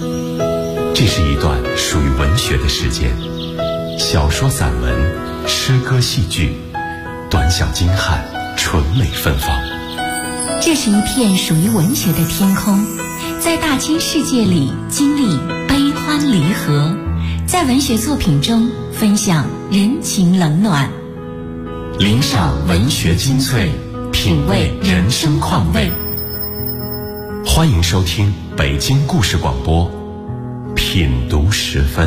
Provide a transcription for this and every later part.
这是一段属于文学的时间，小说、散文、诗歌、戏剧，短小精悍，纯美芬芳。 这是一片属于文学的天空，在大千世界里经历悲欢离合，在文学作品中分享人情冷暖， 领赏文学精粹，品味人生况味。欢迎收听北京故事广播品读时分。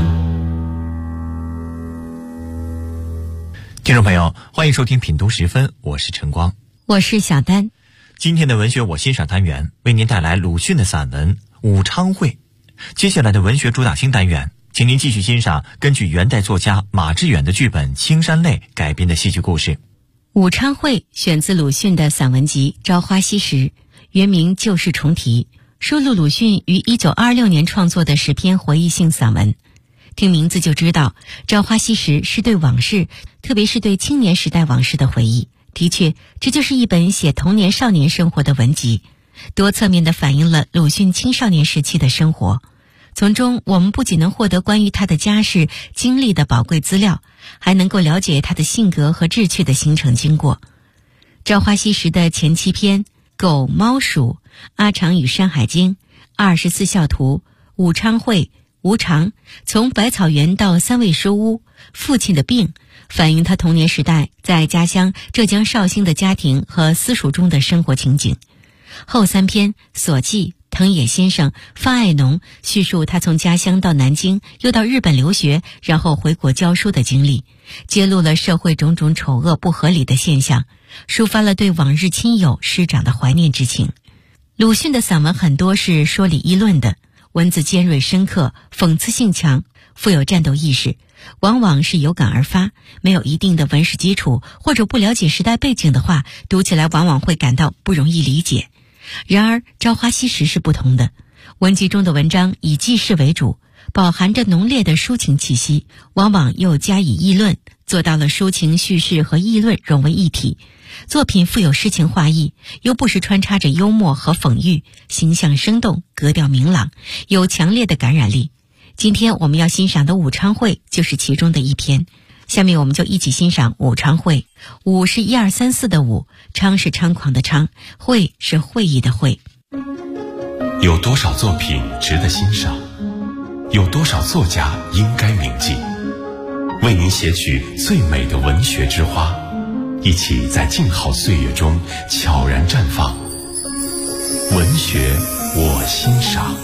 听众朋友，欢迎收听品读时分，我是晨光， 我是小丹。 今天的文学我欣赏单元为您带来鲁迅的散文《武昌会》。接下来的文学主打星单元，请您继续欣赏根据元代作家马致远的剧本《青山泪》改编的戏剧故事。 武昌会选自鲁迅的散文集《朝花夕拾》，原名《旧事重提》，收录鲁迅于1926年创作的10篇回忆性散文。听名字就知道，《朝花夕拾》是对往事，特别是对青年时代往事的回忆。的确，这就是一本写童年少年生活的文集，多侧面地反映了鲁迅青少年时期的生活。从中我们不仅能获得关于他的家世经历的宝贵资料，还能够了解他的性格和志趣的形成经过。《朝花夕拾》的前7篇狗、猫、鼠、阿长与山海经、24孝图、武昌会、无常，从百草园到三味书屋、父亲的病，反映他童年时代在家乡浙江绍兴的家庭和私塾中的生活情景。后3篇所记、藤野先生、方爱农，叙述他从家乡到南京，又到日本留学，然后回国教书的经历，揭露了社会种种丑恶不合理的现象，抒发了对往日亲友师长的怀念之情。鲁迅的散文很多是说理议论的，文字尖锐深刻，讽刺性强，富有战斗意识，往往是有感而发，没有一定的文史基础或者不了解时代背景的话，读起来往往会感到不容易理解。然而《朝花夕拾》是不同的，文集中的文章以记事为主，饱含着浓烈的抒情气息，往往又加以议论，做到了抒情叙事和议论融为一体。作品富有诗情画意，又不时穿插着幽默和讽喻，形象生动，格调明朗，有强烈的感染力。今天我们要欣赏的《武昌会》就是其中的一篇。下面我们就一起欣赏《武昌会》。武是1、2、3、4的武，昌是猖狂的昌，会是会意的会。 有多少作品值得欣赏？有多少作家应该铭记？为您写取最美的文学之花，一起在静好岁月中悄然绽放。文学我欣赏。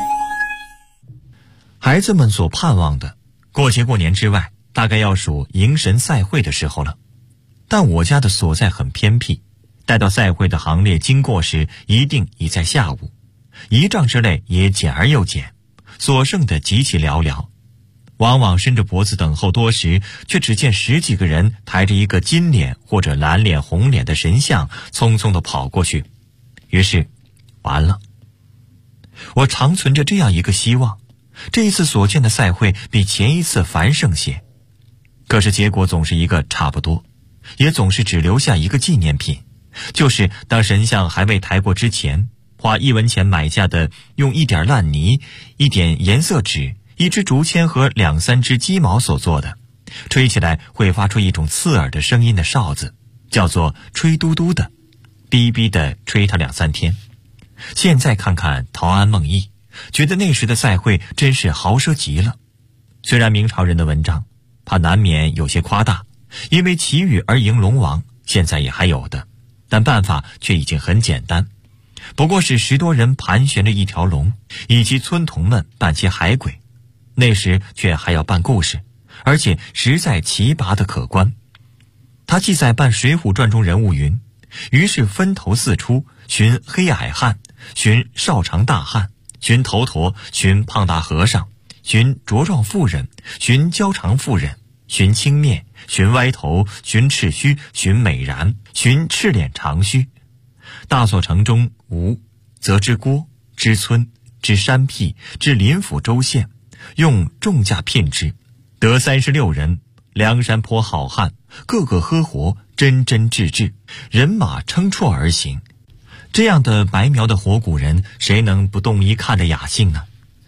孩子们所盼望的，过节过年之外，大概要数迎神赛会的时候了。但我家的所在很偏僻，待到赛会的行列经过时，一定已在下午，仪仗之类也简而又简，所剩的极其寥寥。往往伸着脖子等候多时，却只见10几个人抬着一个金脸或者蓝脸红脸的神像匆匆地跑过去。于是完了。我常存着这样一个希望，这一次所见的赛会比前一次繁盛些，可是结果总是一个差不多，也总是只留下一个纪念品，就是当神像还未抬过之前，花1文钱买下的用一点烂泥、一点颜色纸、1支竹签和2、3只鸡毛所做的，吹起来会发出一种刺耳的声音的哨子，叫做吹嘟嘟的，逼逼的吹它2、3天。现在看看陶庵梦忆，觉得那时的赛会真是豪奢极了。虽然明朝人的文章怕难免有些夸大，因为祈雨而迎龙王现在也还有的，但办法却已经很简单，不过是10多人盘旋着一条龙，以及村童们扮些海鬼。那时却还要办故事，而且实在奇拔的可观。他记载办《水浒传》中人物云：于是分头四出，寻黑矮汉，寻少长大汉，寻头陀，寻胖大和尚，寻茁壮妇人，寻娇长妇人，寻青面，寻歪头，寻赤须，寻美髯，寻赤脸长须。大所城中无，则知郭，知村，知山僻，知临府州县，用重价聘之，得36人，梁山坡好汉，个个呵活，真真挚挚，人马称绰而行。这样的白描的活古人，谁能不动一看的雅兴呢？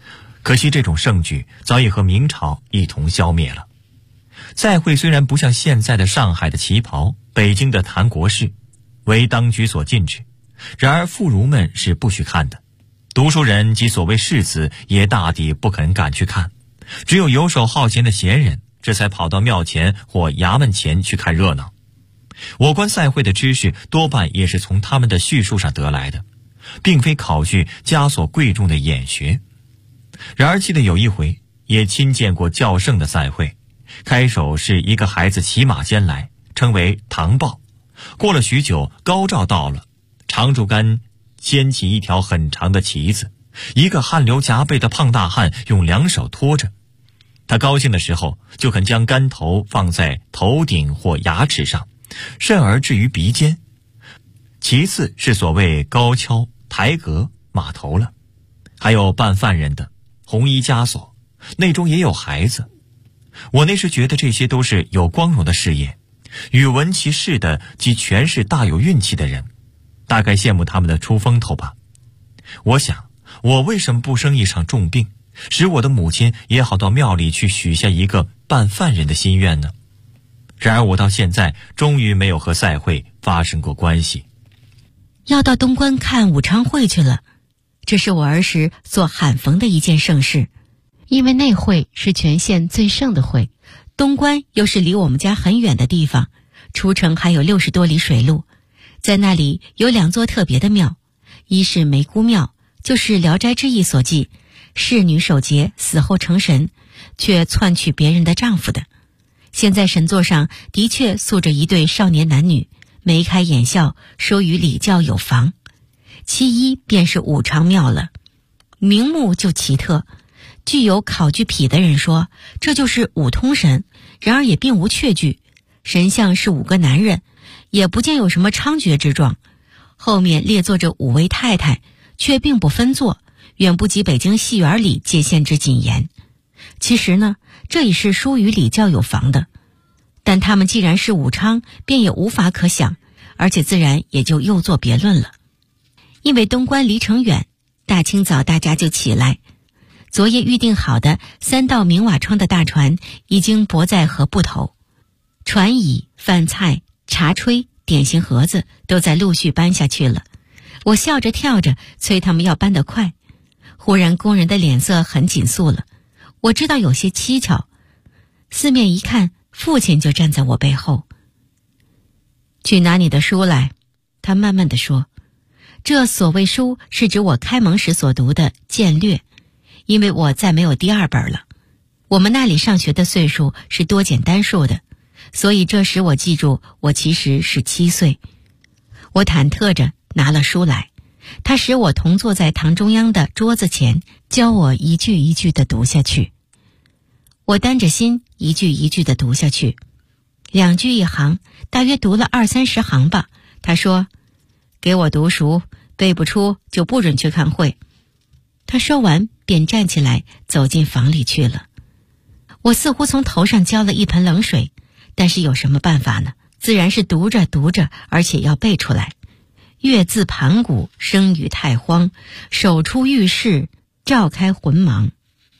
可惜这种盛举早已和明朝一同消灭了。赛会虽然不像现在的上海的旗袍、北京的谈国事，为当局所禁止，然而妇孺们是不许看的，读书人及所谓士子也大抵不肯赶去看，只有游手好闲的闲人这才跑到庙前或衙门前去看热闹。我观赛会的知识多半也是从他们的叙述上得来的，并非考据枷锁贵重的眼学。然而记得有一回也亲见过较盛的赛会，开首是一个孩子骑马间来，称为唐报。过了许久，高照到了，长竹竿掀起一条很长的旗子，一个汗流浃背的胖大汉用两手托着。他高兴的时候就肯将竿头放在头顶或牙齿上，甚而至于鼻尖。其次是所谓高跷、抬阁、马头了，还有扮犯人的红衣枷锁，内中也有孩子。我那时觉得这些都是有光荣的事业，与闻其事的及全是大有运气的人，大概羡慕他们的出风头吧。我想，我为什么不生一场重病，使我的母亲也好到庙里去许下一个办犯人的心愿呢？然而我到现在终于没有和赛会发生过关系。 要到东关看武昌会去了，这是我儿时做罕逢的一件盛事。因为那会是全县最盛的会，东关又是离我们家很远的地方，出城还有60多里水路。在那里有2座特别的庙，一是梅姑庙，就是《聊斋志异》所记，侍女守节死后成神，却篡取别人的丈夫的。现在神座上的确塑着一对少年男女，眉开眼笑，说与礼教有妨。其一便是武昌庙了，名目就奇特。具有考据癖的人说，这就是五通神，然而也并无确据。神像是5个男人，也不见有什么猖獗之状。后面列坐着5位太太，却并不分坐，远不及北京戏园里界限之谨严。其实呢，这也是疏于礼教有妨的。但他们既然是武昌，便也无法可想，而且自然也就又作别论了。因为东关离城远，大清早大家就起来。昨夜预定好的3道明瓦窗的大船已经泊在河埠头，船椅、饭菜、茶炊、点心盒子都在陆续搬下去了。我笑着跳着催他们要搬得快。忽然工人的脸色很紧肃了，我知道有些蹊跷。四面一看，父亲就站在我背后。去拿你的书来，他慢慢地说。这所谓书是指我开蒙时所读的《剑略》，因为我再没有第2本了。我们那里上学的岁数是多减单数的，所以这时我记住我其实是7岁。我忐忑着拿了书来，他使我同坐在堂中央的桌子前，教我一句一句地读下去。我担着心一句一句地读下去，2句1行，大约读了20-30行吧。他说，给我读熟，背不出就不准去看会。他说完便站起来走进房里去了。我似乎从头上浇了一盆冷水，但是有什么办法呢？自然是读着读着，而且要背出来。月自盘古，生于太荒，手出玉室，照开魂盲。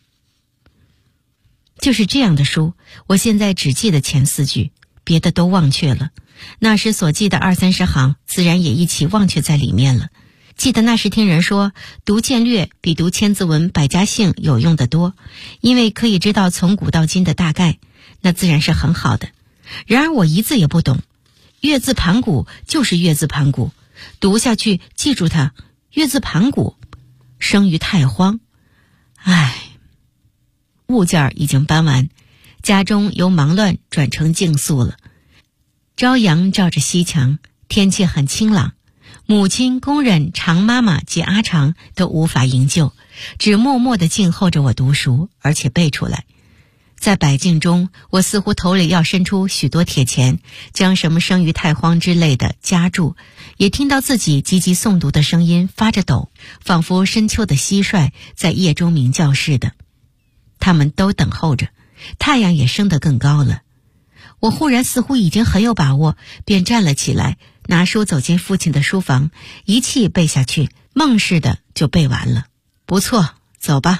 就是这样的书，我现在只记得前4句，别的都忘却了。那时所记的20-30行，自然也一起忘却在里面了。记得那时听人说，读剑略比读千字文、百家姓有用得多，因为可以知道从古到今的大概，那自然是很好的。然而我一字也不懂，月字盘古就是月字盘古，读下去记住它，月字盘古，生于太荒。唉，物件已经搬完，家中由忙乱转成静肃了。朝阳照着西墙，天气很清朗。母亲、工人、常妈妈及阿常都无法营救，只默默地静候着我读熟，而且背出来。在百境中，我似乎头里要伸出许多铁钱，将什么生于太荒之类的夹住，也听到自己急急诵读的声音发着抖，仿佛深秋的蟋蟀在夜中鸣叫似的。他们都等候着，太阳也升得更高了。我忽然似乎已经很有把握，便站了起来，拿书走进父亲的书房，一气背下去，梦似的就背完了。不错，走吧，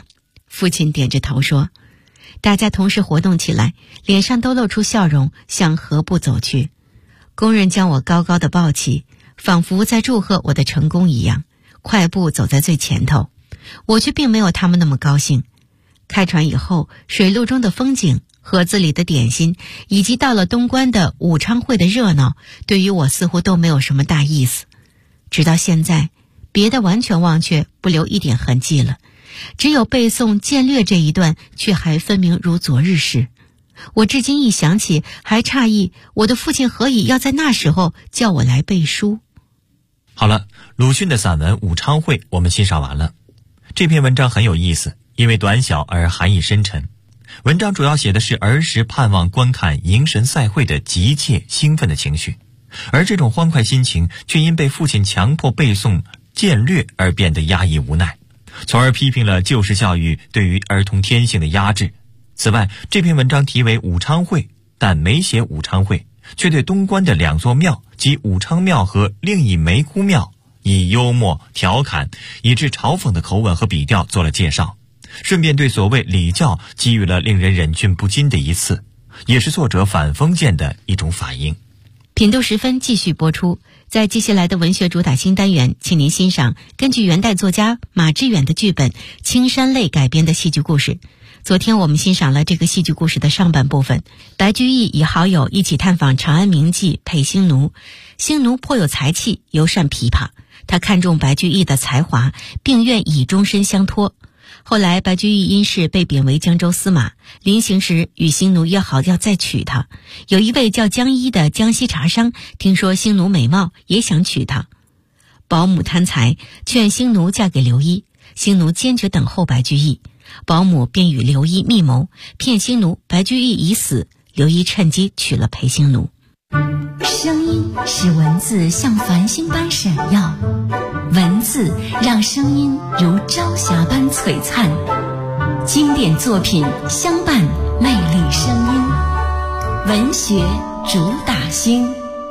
父亲点着头说。大家同时活动起来，脸上都露出笑容，向河部走去。工人将我高高的抱起，仿佛在祝贺我的成功一样，快步走在最前头。我却并没有他们那么高兴。开船以后，水路中的风景、盒子里的点心，以及到了东关的武昌会的热闹，对于我似乎都没有什么大意思。直到现在，别的完全忘却，不留一点痕迹了。只有背诵渐略这一段，却还分明如昨日事。我至今一想起，还诧异我的父亲何以要在那时候叫我来背书。 好了，鲁迅的散文《武昌会》我们欣赏完了。这篇文章很有意思，因为短小而含义深沉。文章主要写的是儿时盼望观看迎神赛会的急切兴奋的情绪，而这种欢快心情却因被父亲强迫背诵渐略而变得压抑无奈，从而批评了旧式教育对于儿童天性的压制。此外，这篇文章题为武昌会，但没写武昌会，却对东关的两座庙即武昌庙和另一梅窟庙以幽默调侃以致嘲讽的口吻和笔调做了介绍，顺便对所谓礼教给予了令人忍俊不禁的一刺，也是作者反封建的一种反应。 品读时分继续播出。在接下来的文学主打新单元，请您欣赏根据元代作家马致远的剧本《青山泪》改编的戏剧故事。昨天我们欣赏了这个戏剧故事的上半部分，白居易与好友一起探访长安名妓裴兴奴。兴奴颇有才气，尤善琵琶，他看中白居易的才华，并愿以终身相托。后来白居易因事被贬为江州司马，临行时与兴奴约好要再娶她。有一位叫江一的江西茶商听说兴奴美貌，也想娶她。保姆贪财，劝兴奴嫁给刘一。兴奴坚决等候白居易，保姆便与刘一密谋，骗兴奴白居易已死，刘一趁机娶了裴兴奴。 声音使文字像繁星般闪耀，文字让声音如朝霞般璀璨。经典作品相伴，魅力声音，文学主打星。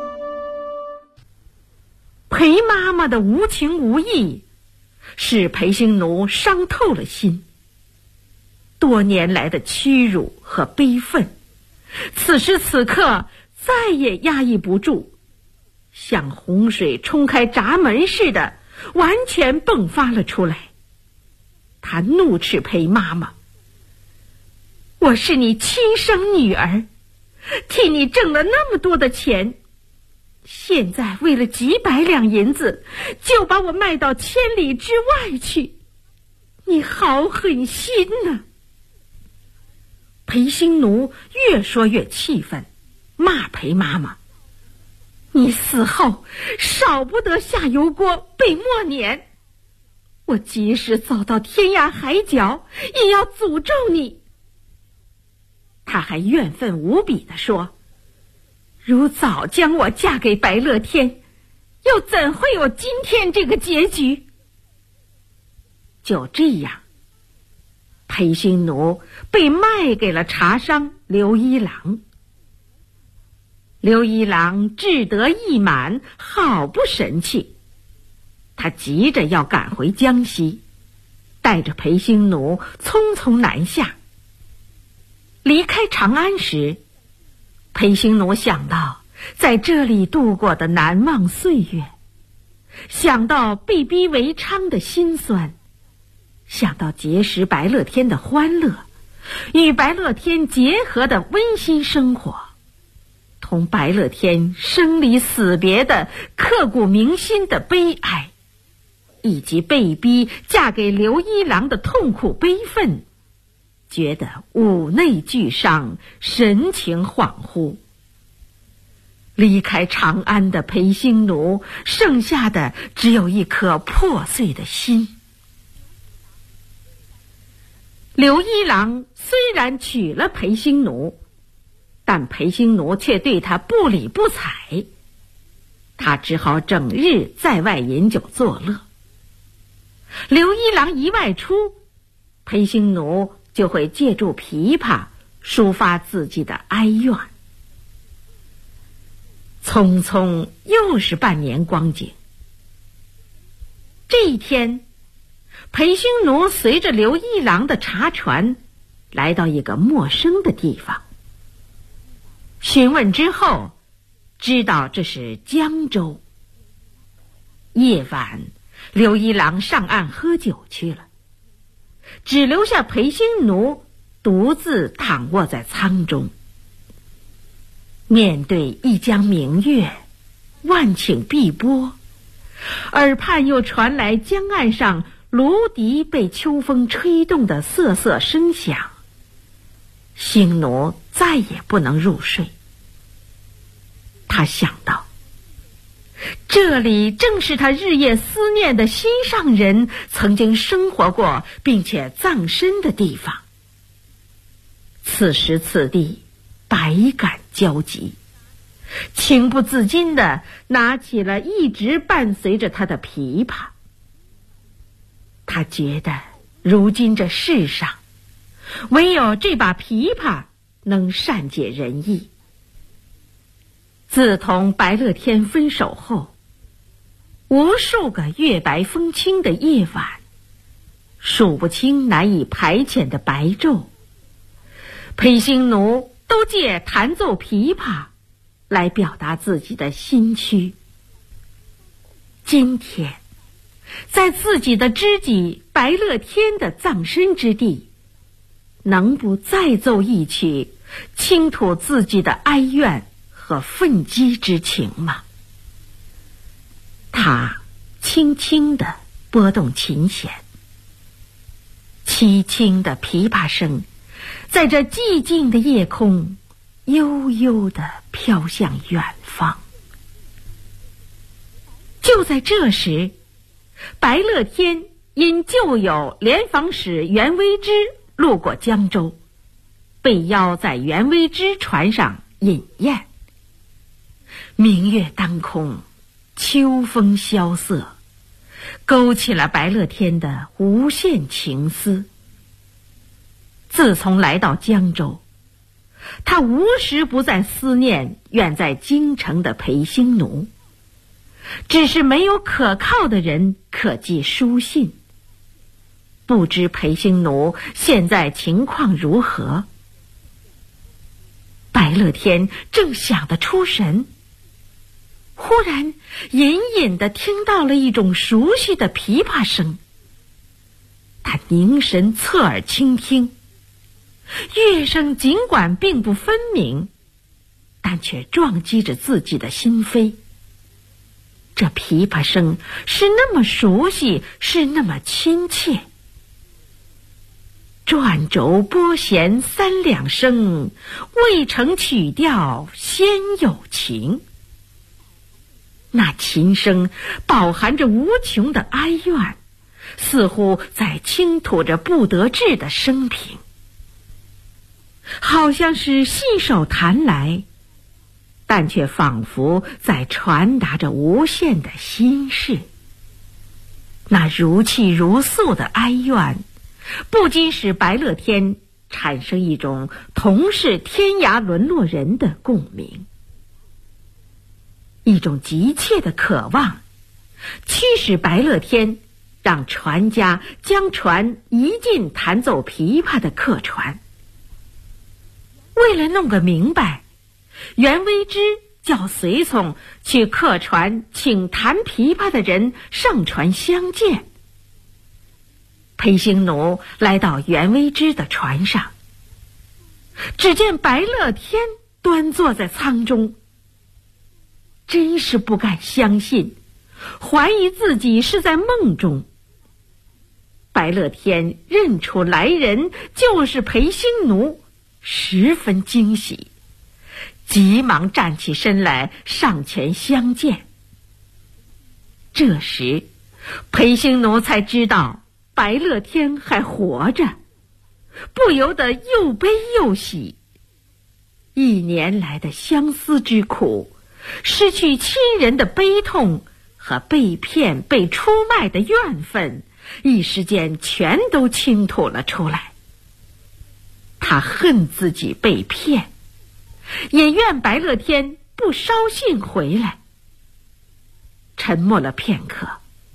裴妈妈的无情无义，使裴兴奴伤透了心。多年来的屈辱和悲愤，此时此刻再也压抑不住，像洪水冲开闸门似的，完全迸发了出来。他怒斥裴妈妈：我是你亲生女儿，替你挣了那么多的钱，现在为了几百两银子，就把我卖到千里之外去，你好狠心呐！裴兴奴越说越气愤，骂裴妈妈：你死后少不得下油锅被默碾，我即使走到天涯海角也要诅咒你。他还怨愤无比地说：如早将我嫁给白乐天，又怎会有今天这个结局？就这样，裴兴奴被卖给了茶商刘一郎。刘一郎志得意满，好不神气，他急着要赶回江西，带着裴兴奴匆匆南下。离开长安时，裴兴奴想到在这里度过的难忘岁月，想到被逼为娼的辛酸，想到结识白乐天的欢乐，与白乐天结合的温馨生活，同白乐天生离死别的刻骨铭心的悲哀，以及被逼嫁给刘一郎的痛苦悲愤，觉得五内俱伤，神情恍惚。离开长安的裴兴奴，剩下的只有一颗破碎的心。刘一郎虽然娶了裴兴奴，但裴兴奴却对他不理不睬，他只好整日在外饮酒作乐。刘一郎一外出，裴兴奴就会借助琵琶抒发自己的哀怨。匆匆又是半年光景。这一天， 裴兴奴随着刘一郎的茶船来到一个陌生的地方，询问之后知道这是江州。夜晚，刘一郎上岸喝酒去了，只留下裴兴奴独自躺卧在舱中。面对一江明月，万顷碧波，耳畔又传来江岸上芦笛被秋风吹动的瑟瑟声响，兴奴再也不能入睡。他想到，这里正是他日夜思念的心上人曾经生活过并且葬身的地方。此时此地，百感交集，情不自禁地拿起了一直伴随着他的琵琶。他觉得如今这世上，唯有这把琵琶能善解人意。自同白乐天分手后，无数个月白风清的夜晚，数不清难以排遣的白昼，裴兴奴都借弹奏琵琶来表达自己的心绪。今天，在自己的知己白乐天的葬身之地，能不再奏一曲，倾吐自己的哀怨和愤激之情吗？他轻轻地拨动琴弦，凄清的琵琶声在这寂静的夜空悠悠地飘向远方。就在这时，白乐天因旧友联防使袁微之路过江州，被邀在袁微之船上饮宴。明月当空，秋风萧瑟，勾起了白乐天的无限情思。自从来到江州，他无时不在思念远在京城的裴兴奴，只是没有可靠的人可寄书信。不知裴兴奴现在情况如何？白乐天正想得出神，忽然隐隐地听到了一种熟悉的琵琶声。他凝神侧耳倾听，乐声尽管并不分明，但却撞击着自己的心扉。这琵琶声是那么熟悉，是那么亲切。转轴拨弦三两声，未成曲调先有情。那琴声饱含着无穷的哀怨，似乎在倾吐着不得志的生平，好像是细手弹来，但却仿佛在传达着无限的心事。那如泣如诉的哀怨，不禁使白乐天产生一种同是天涯沦落人的共鸣，一种急切的渴望，驱使白乐天让船家将船移进弹奏琵琶的客船。为了弄个明白，袁微之叫随从去客船请弹琵琶的人上船相见。裴兴奴来到袁微之的船上，只见白乐天端坐在舱中，真是不敢相信，怀疑自己是在梦中。白乐天认出来人就是裴兴奴，十分惊喜，急忙站起身来上前相见。这时裴兴奴才知道白乐天还活着，不由得又悲又喜。1年来的相思之苦，失去亲人的悲痛和被骗被出卖的怨愤，一时间全都倾吐了出来。他恨自己被骗，也怨白乐天不捎信回来。沉默了片刻，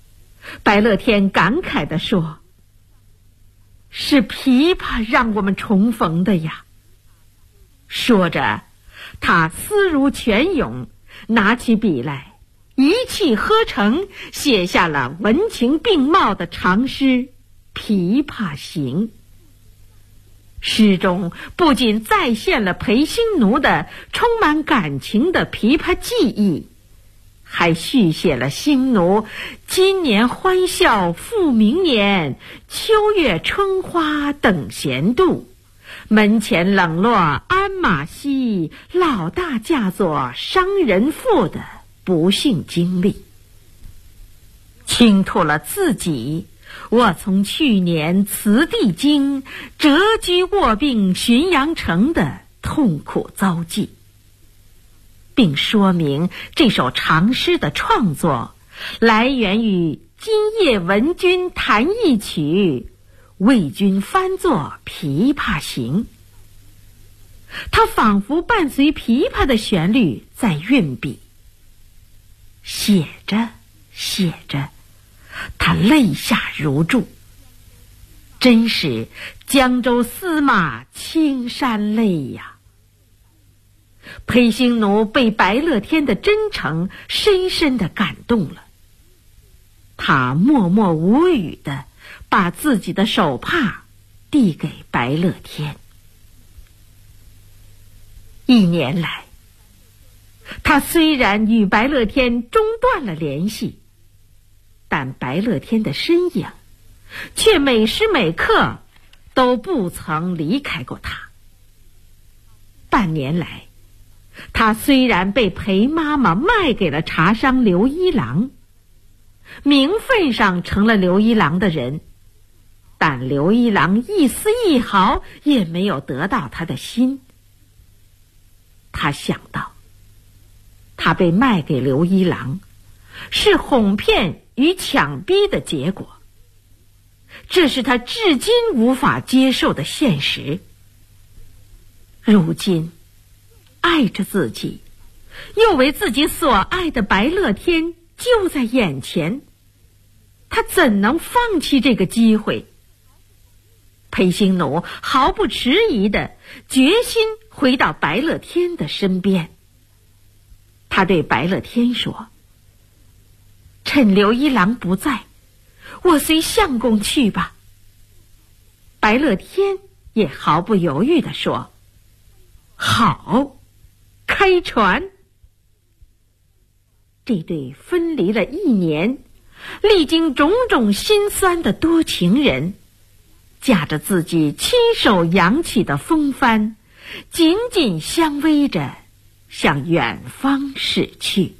白乐天感慨地说：“是琵琶让我们重逢的呀。”说着，他思如泉涌，拿起笔来，一气呵成，写下了文情并茂的长诗《琵琶行》。诗中不仅再现了裴兴奴的充满感情的琵琶技艺，还续写了兴奴今年欢笑复明年，秋月春花等闲度，门前冷落鞍马稀，老大嫁作商人妇的不幸经历，倾吐了自己我从去年辞帝京，谪居卧病浔阳城的痛苦遭际，并说明这首长诗的创作来源于今夜闻君弹一曲，为君翻作琵琶行。他仿佛伴随琵琶的旋律在运笔，写着写着，他泪下如注，真是江州司马青山泪呀。裴兴奴被白乐天的真诚深深地感动了，他默默无语地把自己的手帕递给白乐天。1年来，他虽然与白乐天中断了联系，但白乐天的身影却每时每刻都不曾离开过他。半年来，他虽然被裴妈妈卖给了茶商刘一郎，名分上成了刘一郎的人，但刘一郎一丝一毫也没有得到他的心。他想到，他被卖给刘一郎是哄骗与强逼的结果，这是他至今无法接受的现实。如今爱着自己，又为自己所爱的白乐天就在眼前，他怎能放弃这个机会？裴兴奴毫不迟疑地决心回到白乐天的身边。他对白乐天说：“趁刘一郎不在，我随相公去吧。”白乐天也毫不犹豫地说：“好，开船。”这对分离了1年，历经种种辛酸的多情人，驾着自己亲手扬起的风帆，紧紧相偎着向远方驶去。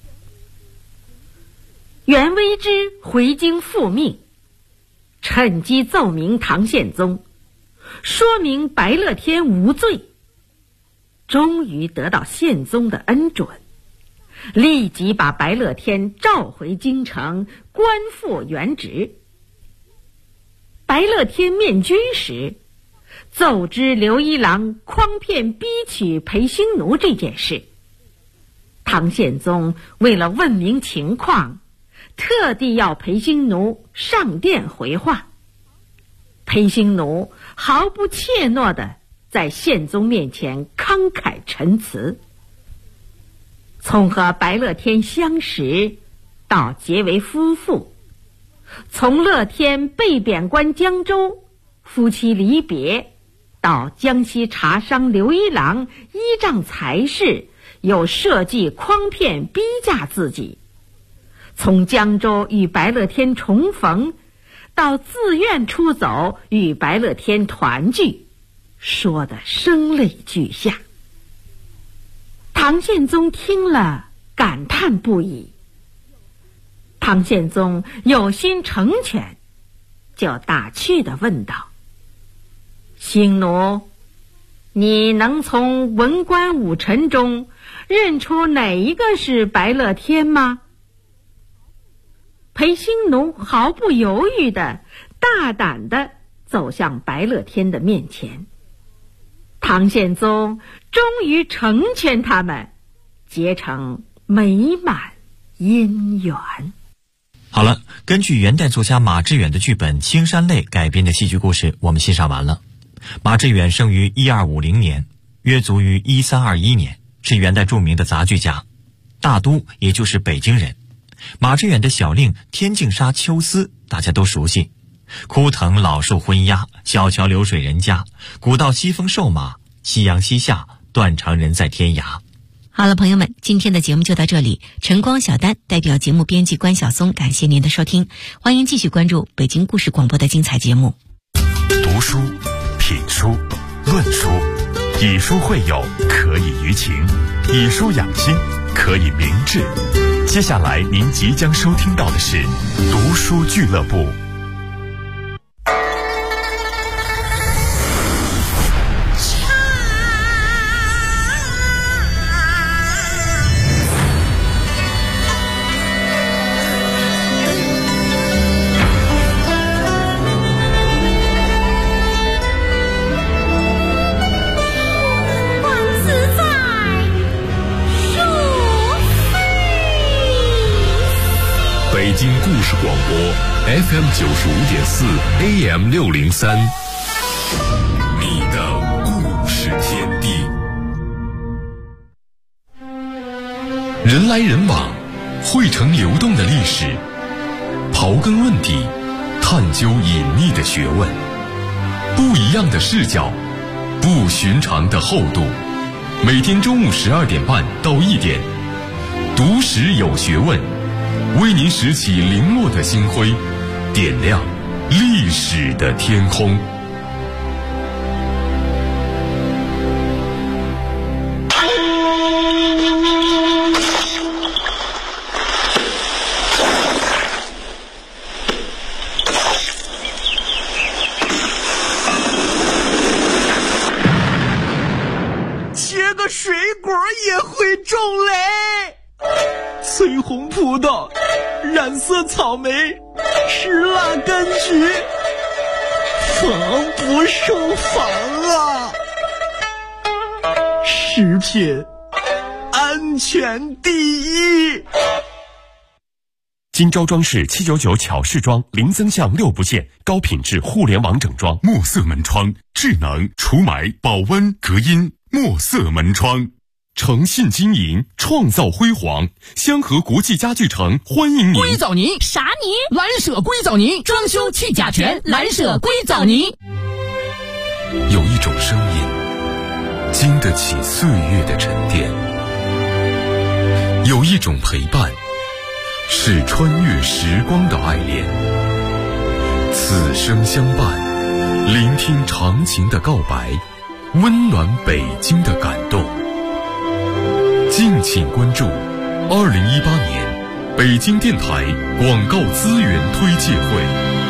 袁微之回京复命，趁机奏明唐宪宗，说明白乐天无罪，终于得到宪宗的恩准，立即把白乐天召回京城，官复原职。白乐天面君时，奏知刘一郎诓骗逼娶裴兴奴这件事，唐宪宗为了问明情况，特地要裴兴奴上殿回话。裴兴奴毫不怯懦地在宪宗面前慷慨陈词，从和白乐天相识到结为夫妇，从乐天被贬关江州，夫妻离别，到江西茶商刘一郎依仗才势，又设计诓骗逼嫁自己，从江州与白乐天重逢，到自愿出走与白乐天团聚，说得声泪俱下。唐宪宗听了感叹不已，唐宪宗有心成全，就打趣地问道：“兴奴，你能从文官武臣中认出哪一个是白乐天吗？”裴兴奴毫不犹豫地大胆地走向白乐天的面前。唐宪宗终于成全他们，结成美满姻缘。 好。 好了，根据元代作家马致远的剧本《青山泪》改编的戏剧故事，我们欣赏完了。马致远生于1250年，约卒于1321年，是元代著名的杂剧家，大都也就是北京人。马致远的小令《天净沙·秋思》大家都熟悉，枯藤老树昏鸦，小桥流水人家，古道西风瘦马，夕阳西下，断肠人在天涯。 好了，朋友们，今天的节目就到这里。晨光小丹代表节目编辑关晓松，感谢您的收听，欢迎继续关注北京故事广播的精彩节目。 读书、品书、论书，以书会友，可以娱情；以书养心，可以明志。接下来您即将收听到的是读书俱乐部。 北京故事广播 FM 95.4 AM 603，你的故事天地。人来人往，汇成流动的历史，刨根问底，探究隐秘的学问，不一样的视角，不寻常的厚度。每天中午12点半到1点，读史有学问，为您拾起零落的星辉，点亮历史的天空。 切个水果也会中雷。翠红葡萄，染色草莓，石蜡柑橘，防不胜防啊！食品安全第一。 金招装饰799巧饰装，零增项6不限，高品质互联网整装。墨色门窗，智能除霾、保温、隔音。墨色门窗，诚信经营，创造辉煌。香河国际家具城欢迎您。 硅藻泥啥泥？蓝舍硅藻泥，装修去甲醛，蓝舍硅藻泥。 有一种声音，经得起岁月的沉淀；有一种陪伴，是穿越时光的爱恋。此生相伴，聆听长情的告白，温暖北京的感动。敬请关注2018年北京电台广告资源推介会。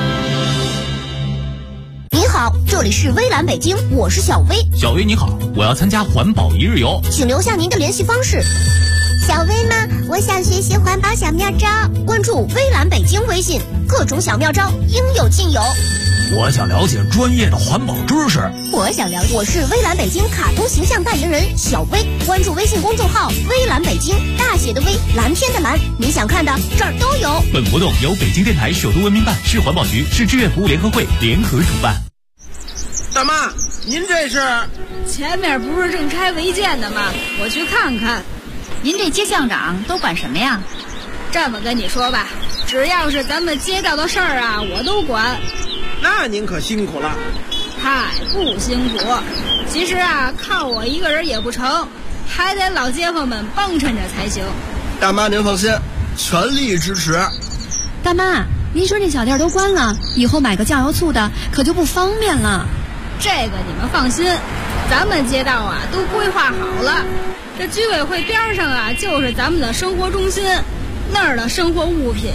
您好，这里是微蓝北京，我是小薇。 小薇你好，我要参加环保一日游， 请留下您的联系方式。小薇吗？我想学习环保小妙招，关注微蓝北京微信，各种小妙招应有尽有。 我想了解专业的环保知识。 我是微蓝北京卡通形象代言人小薇，关注微信公众号微蓝北京，大写的微，蓝天的蓝，你想看的这儿都有。 本活动由北京电台首都文明办、市环保局、市志愿服务联合会联合主办。 大妈，您这是？ 前面不是正拆违建的吗？我去看看。 您这街巷长都管什么呀？ 这么跟你说吧，只要是咱们街道的事儿啊，我都管。 那您可辛苦了。 嗨，不辛苦。其实啊，靠我一个人也不成，还得老街坊们帮衬着才行。 大妈您放心，全力支持。 大妈，您说这小店都关了，以后买个酱油醋的可就不方便了。 这个你们放心，咱们街道啊都规划好了。这居委会边上啊就是咱们的生活中心，那儿的生活物品